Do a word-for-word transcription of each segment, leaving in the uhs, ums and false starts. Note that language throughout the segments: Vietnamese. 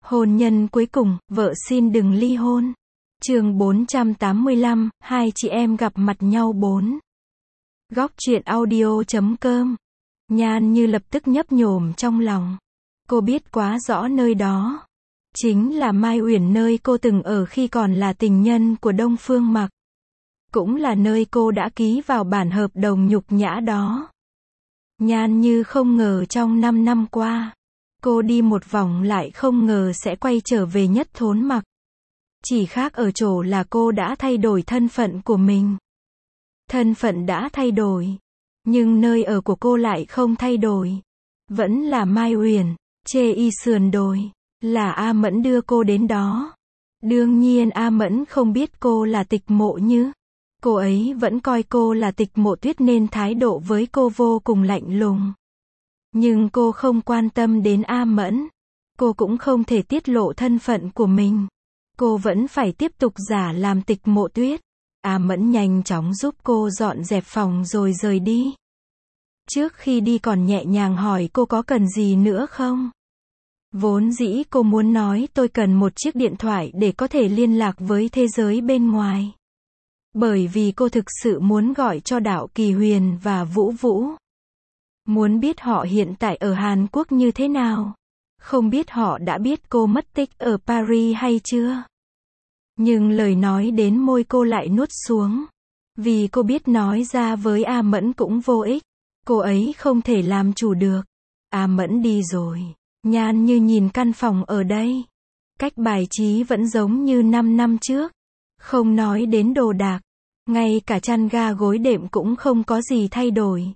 Hôn nhân cuối cùng, vợ xin đừng ly hôn. Chương bốn trăm tám mươi lăm, hai chị em gặp mặt nhau bốn. Góc truyện audio chấm com. Nhan Như lập tức nhấp nhổm trong lòng. Cô biết quá rõ nơi đó chính là Mai Uyển, nơi cô từng ở khi còn là tình nhân của Đông Phương Mặc. Cũng là nơi cô đã ký vào bản hợp đồng nhục nhã đó. Nhan Như không ngờ trong năm năm qua, cô đi một vòng lại không ngờ sẽ quay trở về Nhất Thốn Mặc. Chỉ khác ở chỗ là cô đã thay đổi thân phận của mình. Thân phận đã thay đổi, nhưng nơi ở của cô lại không thay đổi. Vẫn là Mai Uyển, Chê Y sườn đồi, là A Mẫn đưa cô đến đó. Đương nhiên A Mẫn không biết cô là Tịch Mộ Như. Cô ấy vẫn coi cô là Tịch Mộ Tuyết nên thái độ với cô vô cùng lạnh lùng. Nhưng cô không quan tâm đến A Mẫn. Cô cũng không thể tiết lộ thân phận của mình. Cô vẫn phải tiếp tục giả làm Tịch Mộ Tuyết. A Mẫn nhanh chóng giúp cô dọn dẹp phòng rồi rời đi. Trước khi đi còn nhẹ nhàng hỏi cô có cần gì nữa không? Vốn dĩ cô muốn nói tôi cần một chiếc điện thoại để có thể liên lạc với thế giới bên ngoài. Bởi vì cô thực sự muốn gọi cho Đạo Kỳ Huyền và Vũ Vũ. Muốn biết họ hiện tại ở Hàn Quốc như thế nào. Không biết họ đã biết cô mất tích ở Paris hay chưa. Nhưng lời nói đến môi cô lại nuốt xuống. Vì cô biết nói ra với A Mẫn cũng vô ích. Cô ấy không thể làm chủ được. A Mẫn đi rồi. Nhan Như nhìn căn phòng ở đây. Cách bài trí vẫn giống như năm năm trước. Không nói đến đồ đạc. Ngay cả chăn ga gối đệm cũng không có gì thay đổi.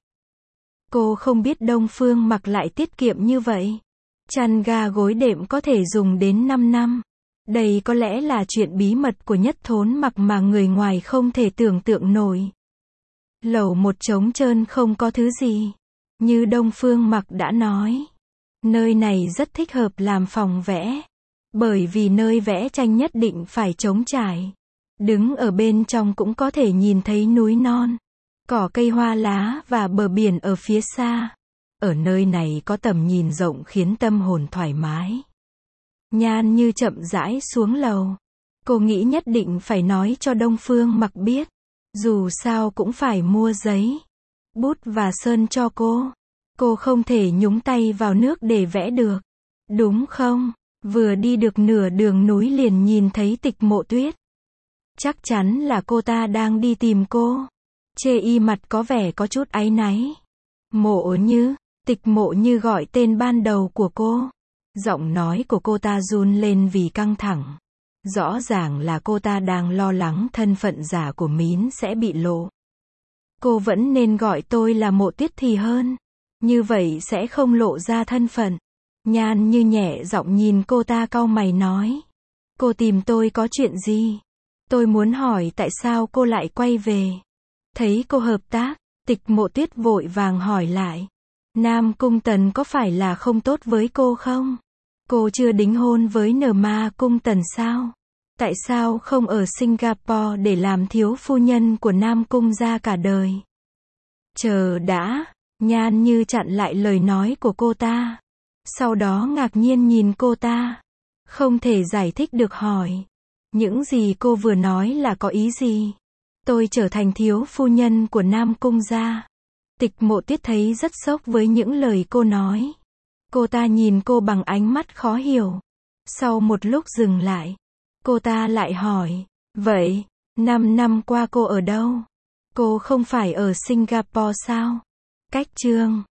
Cô không biết Đông Phương Mặc lại tiết kiệm như vậy. Chăn ga gối đệm có thể dùng đến năm năm. Đây có lẽ là chuyện bí mật của Nhất Thốn Mặc mà người ngoài không thể tưởng tượng nổi. Lẩu một trống trơn không có thứ gì. Như Đông Phương Mặc đã nói. Nơi này rất thích hợp làm phòng vẽ. Bởi vì nơi vẽ tranh nhất định phải trống trải. Đứng ở bên trong cũng có thể nhìn thấy núi non, cỏ cây hoa lá và bờ biển ở phía xa. Ở nơi này có tầm nhìn rộng khiến tâm hồn thoải mái. Nhan Như chậm rãi xuống lầu. Cô nghĩ nhất định phải nói cho Đông Phương Mặc biết. Dù sao cũng phải mua giấy, bút và sơn cho cô. Cô không thể nhúng tay vào nước để vẽ được. Đúng không? Vừa đi được nửa đường núi liền nhìn thấy Tịch Mộ Tuyết. Chắc chắn là cô ta đang đi tìm cô. Chê Y mặt có vẻ có chút áy náy. Mộ Như, Tịch Mộ Như gọi tên ban đầu của cô. Giọng nói của cô ta run lên vì căng thẳng. Rõ ràng là cô ta đang lo lắng thân phận giả của Mín sẽ bị lộ. Cô vẫn nên gọi tôi là Mộ Tuyết thì hơn. Như vậy sẽ không lộ ra thân phận. Nhan Như nhẹ giọng nhìn cô ta cau mày nói. Cô tìm tôi có chuyện gì? Tôi muốn hỏi tại sao cô lại quay về. Thấy cô hợp tác, Tịch Mộ Tuyết vội vàng hỏi lại. Nam Cung Tần có phải là không tốt với cô không? Cô chưa đính hôn với Nở Ma Cung Tần sao? Tại sao không ở Singapore để làm thiếu phu nhân của Nam Cung gia cả đời? Chờ đã, Nhan Như chặn lại lời nói của cô ta. Sau đó ngạc nhiên nhìn cô ta. Không thể giải thích được hỏi. Những gì cô vừa nói là có ý gì? Tôi trở thành thiếu phu nhân của Nam Cung gia. Tịch Mộ Tuyết thấy rất sốc với những lời cô nói. Cô ta nhìn cô bằng ánh mắt khó hiểu. Sau một lúc dừng lại, cô ta lại hỏi. Vậy, năm năm qua cô ở đâu? Cô không phải ở Singapore sao? Cách Trương,